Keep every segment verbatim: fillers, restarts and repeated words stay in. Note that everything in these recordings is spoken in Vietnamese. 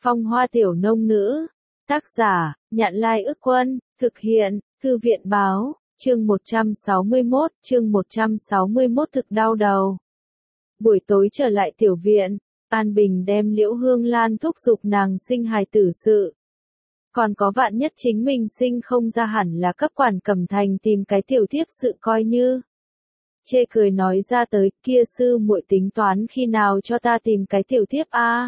Phong hoa tiểu nông nữ. Tác giả, Nhạn Lai Ức Quân, thực hiện, Thư viện Báo, chương một trăm sáu mươi mốt, chương một trăm sáu mươi mốt thực đau đầu. Buổi tối trở lại tiểu viện, An Bình đem Liễu Hương Lan thúc giục nàng sinh hài tử sự. Còn có vạn nhất chính mình sinh không ra hẳn là cấp Quản Cẩm Thành tìm cái tiểu thiếp sự coi như. Chê cười nói ra tới, kia sư muội tính toán khi nào cho ta tìm cái tiểu thiếp a? À?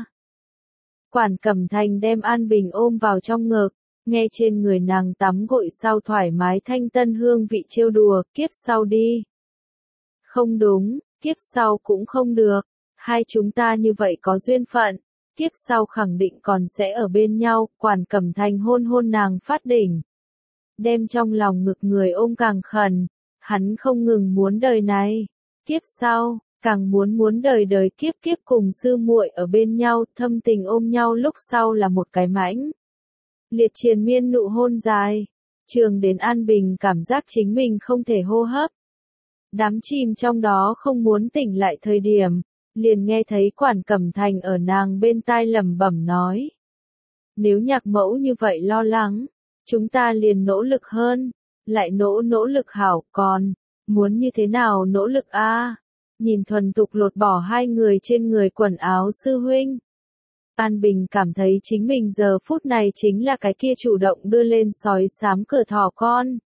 Quản Cẩm Thành đem An Bình ôm vào trong ngực, nghe trên người nàng tắm gội sau thoải mái thanh tân hương vị trêu đùa, kiếp sau đi. Không đúng, kiếp sau cũng không được, hai chúng ta như vậy có duyên phận, kiếp sau khẳng định còn sẽ ở bên nhau. Quản Cẩm Thành hôn hôn nàng phát đỉnh, đem trong lòng ngực người ôm càng khẩn, hắn không ngừng muốn đời này, kiếp sau, càng muốn muốn đời đời kiếp kiếp cùng sư muội ở bên nhau, thâm tình ôm nhau lúc sau là một cái mãnh liệt triền miên nụ hôn dài, trường đến An Bình cảm giác chính mình không thể hô hấp. Đắm chìm trong đó không muốn tỉnh lại thời điểm, liền nghe thấy Quản Cẩm Thành ở nàng bên tai lẩm bẩm nói. Nếu nhạc mẫu như vậy lo lắng, chúng ta liền nỗ lực hơn, lại nỗ nỗ lực hảo, còn, muốn như thế nào nỗ lực a? À? Nhìn thuần thục lột bỏ hai người trên người quần áo sư huynh. An Bình cảm thấy chính mình giờ phút này chính là cái kia chủ động đưa lên sói xám cửa thỏ con.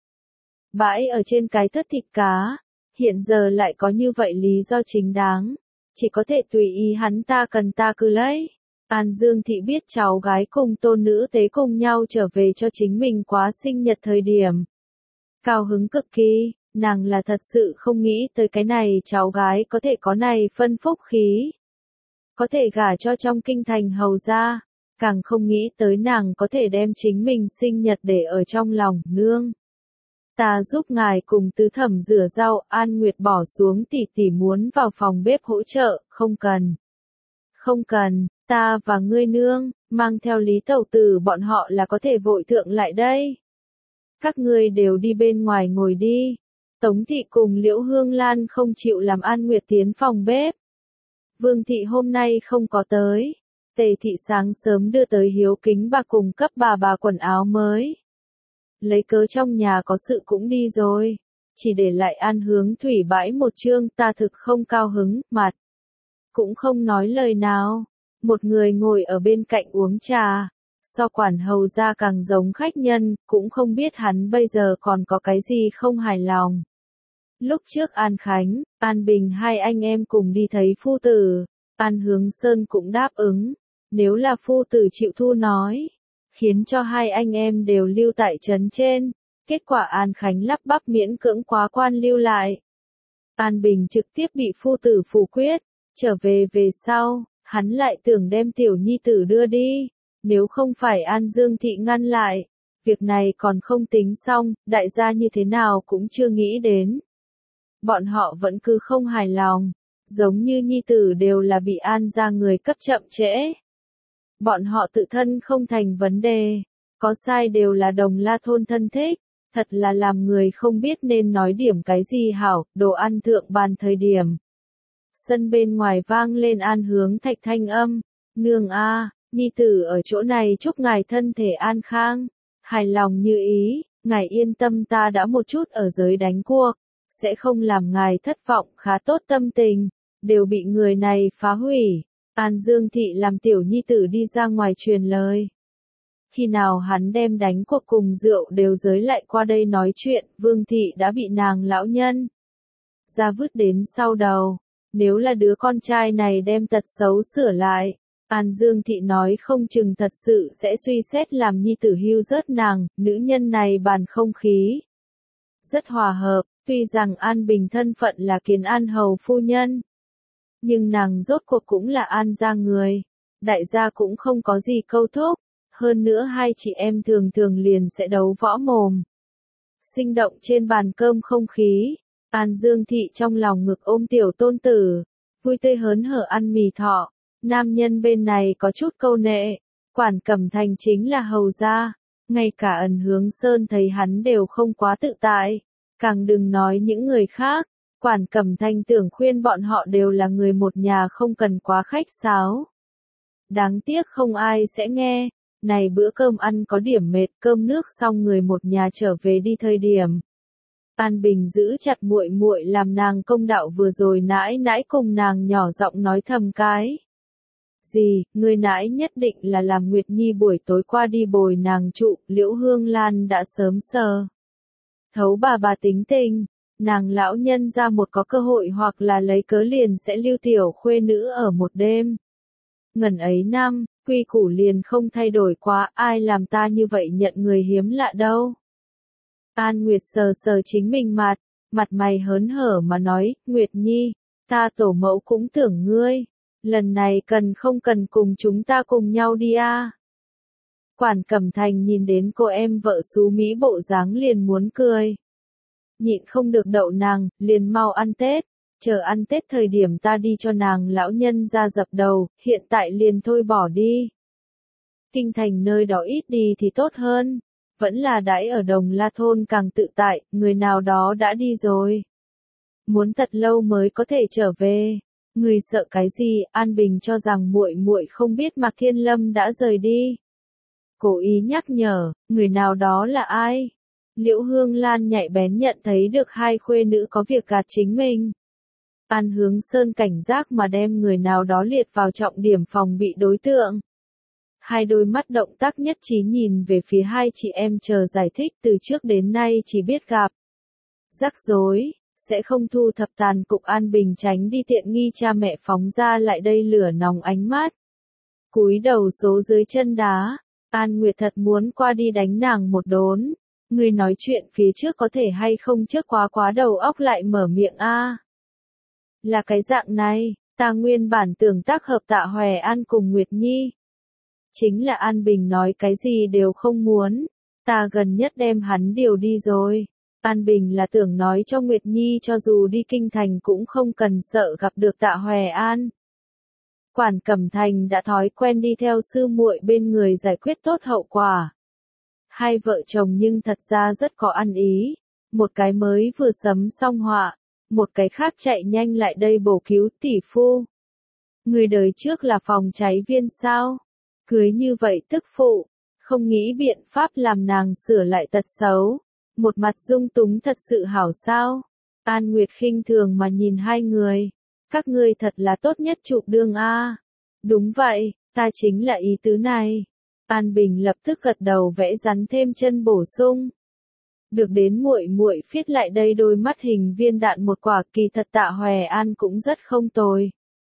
Bãi ở trên cái thất thịt cá, hiện giờ lại có như vậy lý do chính đáng, chỉ có thể tùy ý hắn ta cần ta cứ lấy. An Dương Thị biết cháu gái cùng tôn nữ tế cùng nhau trở về cho chính mình quá sinh nhật thời điểm. Cao hứng cực kỳ, nàng là thật sự không nghĩ tới cái này cháu gái có thể có này phân phúc khí. Có thể gả cho trong kinh thành hầu gia, càng không nghĩ tới nàng có thể đem chính mình sinh nhật để ở trong lòng, nương. Ta giúp ngài cùng tứ thẩm rửa rau. An Nguyệt bỏ xuống tỉ tỉ muốn vào phòng bếp hỗ trợ, không cần. Không cần, ta và ngươi nương, mang theo Lý Tẩu Tử bọn họ là có thể vội thượng lại đây. Các ngươi đều đi bên ngoài ngồi đi. Tống Thị cùng Liễu Hương Lan không chịu làm An Nguyệt tiến phòng bếp. Vương Thị hôm nay không có tới. Tề Thị sáng sớm đưa tới hiếu kính bà cùng cấp bà bà quần áo mới. Lấy cớ trong nhà có sự cũng đi rồi. Chỉ để lại An Hướng Thủy bãi một chương, ta thực không cao hứng, mặt. Cũng không nói lời nào. Một người ngồi ở bên cạnh uống trà. So Quản hầu gia càng giống khách nhân, cũng không biết hắn bây giờ còn có cái gì không hài lòng. Lúc trước An Khánh, An Bình hai anh em cùng đi thấy phu tử, An Hướng Sơn cũng đáp ứng, nếu là phu tử chịu thu nói, khiến cho hai anh em đều lưu tại trấn trên. Kết quả An Khánh lắp bắp miễn cưỡng quá quan lưu lại. An Bình trực tiếp bị phu tử phủ quyết, trở về về sau, hắn lại tưởng đem tiểu nhi tử đưa đi, nếu không phải An Dương Thị ngăn lại, việc này còn không tính xong, đại gia như thế nào cũng chưa nghĩ đến. Bọn họ vẫn cứ không hài lòng, giống như nhi tử đều là bị An gia người cấp chậm trễ. Bọn họ tự thân không thành vấn đề, có sai đều là Đồng La thôn thân thích, thật là làm người không biết nên nói điểm cái gì hảo. Đồ ăn thượng bàn thời điểm. Sân bên ngoài vang lên An Hướng Thạch thanh âm, nương a, nhi tử ở chỗ này chúc ngài thân thể an khang, hài lòng như ý, ngài yên tâm, ta đã một chút ở giới đánh cuộc, sẽ không làm ngài thất vọng. Khá tốt tâm tình, đều bị người này phá hủy. An Dương Thị làm tiểu nhi tử đi ra ngoài truyền lời. Khi nào hắn đem đánh cuộc cùng rượu đều giới lại qua đây nói chuyện, Vương Thị đã bị nàng lão nhân ra vứt đến sau đầu. Nếu là đứa con trai này đem tật xấu sửa lại, An Dương Thị nói không chừng thật sự sẽ suy xét làm nhi tử hưu rớt nàng. Nữ nhân này bàn không khí rất hòa hợp, tuy rằng An Bình thân phận là Kiến An hầu phu nhân, nhưng nàng rốt cuộc cũng là An gia người, đại gia cũng không có gì câu thúc, hơn nữa hai chị em thường thường liền sẽ đấu võ mồm. Sinh động trên bàn cơm không khí, An Dương Thị trong lòng ngực ôm tiểu tôn tử, vui tươi hớn hở ăn mì thọ. Nam nhân bên này có chút câu nệ, Quản Cẩm Thành chính là hầu gia, ngay cả Ẩn Hướng Sơn thấy hắn đều không quá tự tại, càng đừng nói những người khác. Quản Cẩm Thành tưởng khuyên bọn họ đều là người một nhà, không cần quá khách sáo. Đáng tiếc không ai sẽ nghe. Này bữa cơm ăn có điểm mệt, cơm nước xong người một nhà trở về đi thời điểm. An Bình giữ chặt muội muội làm nàng công đạo vừa rồi nãi nãi cùng nàng nhỏ giọng nói thầm cái. Gì, người nãi nhất định là làm Nguyệt Nhi buổi tối qua đi bồi nàng trụ, Liễu Hương Lan đã sớm sờ. Thấu bà bà tính tình, nàng lão nhân ra một có cơ hội hoặc là lấy cớ liền sẽ lưu tiểu khuê nữ ở một đêm. Ngần ấy năm, quy củ liền không thay đổi quá, ai làm ta như vậy nhận người hiếm lạ đâu. An Nguyệt sờ sờ chính mình mặt, mặt mày hớn hở mà nói, Nguyệt Nhi, ta tổ mẫu cũng tưởng ngươi, lần này cần không cần cùng chúng ta cùng nhau đi à. Quản Cẩm Thành nhìn đến cô em vợ xú Mỹ bộ dáng liền muốn cười. Nhịn không được đậu nàng, liền mau ăn Tết, chờ ăn Tết thời điểm ta đi cho nàng lão nhân ra dập đầu, hiện tại liền thôi bỏ đi. Kinh thành nơi đó ít đi thì tốt hơn, vẫn là đãi ở Đồng La Thôn càng tự tại, người nào đó đã đi rồi. Muốn thật lâu mới có thể trở về. Người sợ cái gì? An Bình cho rằng muội muội không biết Mạc Thiên Lâm đã rời đi. Cố ý nhắc nhở, người nào đó là ai? Liễu Hương Lan nhạy bén nhận thấy được hai khuê nữ có việc gạt chính mình. An Hướng Sơn cảnh giác mà đem người nào đó liệt vào trọng điểm phòng bị đối tượng. Hai đôi mắt động tác nhất trí nhìn về phía hai chị em chờ giải thích từ trước đến nay chỉ biết gặp. Rắc rối, sẽ không thu thập tàn cục. An Bình tránh đi tiện nghi cha mẹ phóng ra lại đây lửa nòng ánh mắt. Cúi đầu số dưới chân đá, An Nguyệt thật muốn qua đi đánh nàng một đốn. Người nói chuyện phía trước có thể hay không trước quá quá đầu óc lại mở miệng a. Là cái dạng này, ta nguyên bản tưởng tác hợp Tạ Hòe An cùng Nguyệt Nhi. Chính là An Bình nói cái gì đều không muốn, ta gần nhất đem hắn điều đi rồi. An Bình là tưởng nói cho Nguyệt Nhi cho dù đi kinh thành cũng không cần sợ gặp được Tạ Hòe An. Quản Cẩm Thành đã thói quen đi theo sư muội bên người giải quyết tốt hậu quả. Hai vợ chồng nhưng thật ra rất có ăn ý, một cái mới vừa sấm xong họa, một cái khác chạy nhanh lại đây bổ cứu tỷ phu. Người đời trước là phòng cháy viên sao? Cưới như vậy tức phụ, không nghĩ biện pháp làm nàng sửa lại tật xấu, một mặt dung túng thật sự hảo sao? An Nguyệt khinh thường mà nhìn hai người, các ngươi thật là tốt nhất chụp đương a. Đúng vậy, ta chính là ý tứ này. An Bình lập tức gật đầu vẽ rắn thêm chân bổ sung. Được đến muội muội phiết lại đây đôi mắt hình viên đạn một quả, kỳ thật Tạ Hòe An cũng rất không tồi.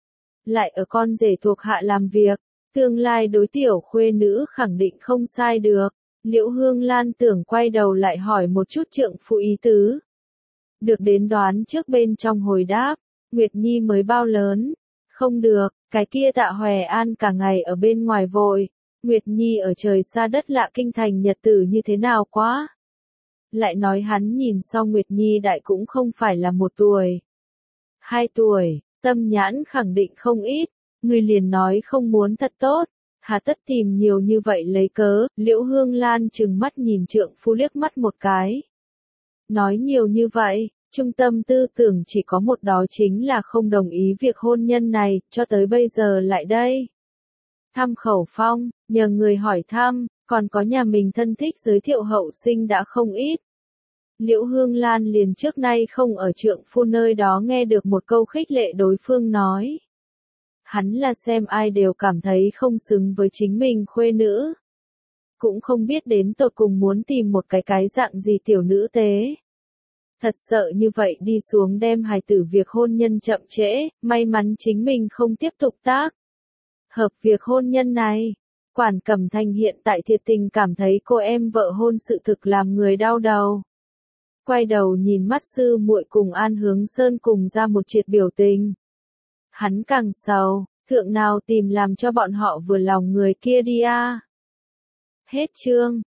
Lại ở con rể thuộc hạ làm việc, tương lai đối tiểu khuê nữ khẳng định không sai được. Liễu Hương Lan tưởng quay đầu lại hỏi một chút trượng phu ý tứ. Được đến đoán trước bên trong hồi đáp, Nguyệt Nhi mới bao lớn? Không được, cái kia Tạ Hòe An cả ngày ở bên ngoài vội. Nguyệt Nhi ở trời xa đất lạ kinh thành nhật tử như thế nào quá? Lại nói hắn nhìn so Nguyệt Nhi đại cũng không phải là một tuổi. Hai tuổi, tâm nhãn khẳng định không ít, người liền nói không muốn thật tốt, hà tất tìm nhiều như vậy lấy cớ. Liễu Hương Lan trừng mắt nhìn trượng phu liếc mắt một cái. Nói nhiều như vậy, trung tâm tư tưởng chỉ có một, đó chính là không đồng ý việc hôn nhân này, cho tới bây giờ lại đây. Thăm khẩu phong, nhờ người hỏi thăm, còn có nhà mình thân thích giới thiệu hậu sinh đã không ít. Liễu Hương Lan liền trước nay không ở trượng phu nơi đó nghe được một câu khích lệ đối phương nói. Hắn là xem ai đều cảm thấy không xứng với chính mình khuê nữ. Cũng không biết đến tột cùng muốn tìm một cái cái dạng gì tiểu nữ tế. Thật sợ như vậy đi xuống đem hài tử việc hôn nhân chậm trễ, may mắn chính mình không tiếp tục tác. Hợp việc hôn nhân này, Quản Cẩm Thành hiện tại thiệt tình cảm thấy cô em vợ hôn sự thực làm người đau đầu. Quay đầu nhìn mắt sư muội cùng An Hướng Sơn cùng ra một triệt biểu tình. Hắn càng sầu, thượng nào tìm làm cho bọn họ vừa lòng người kia đi a. Hết chương.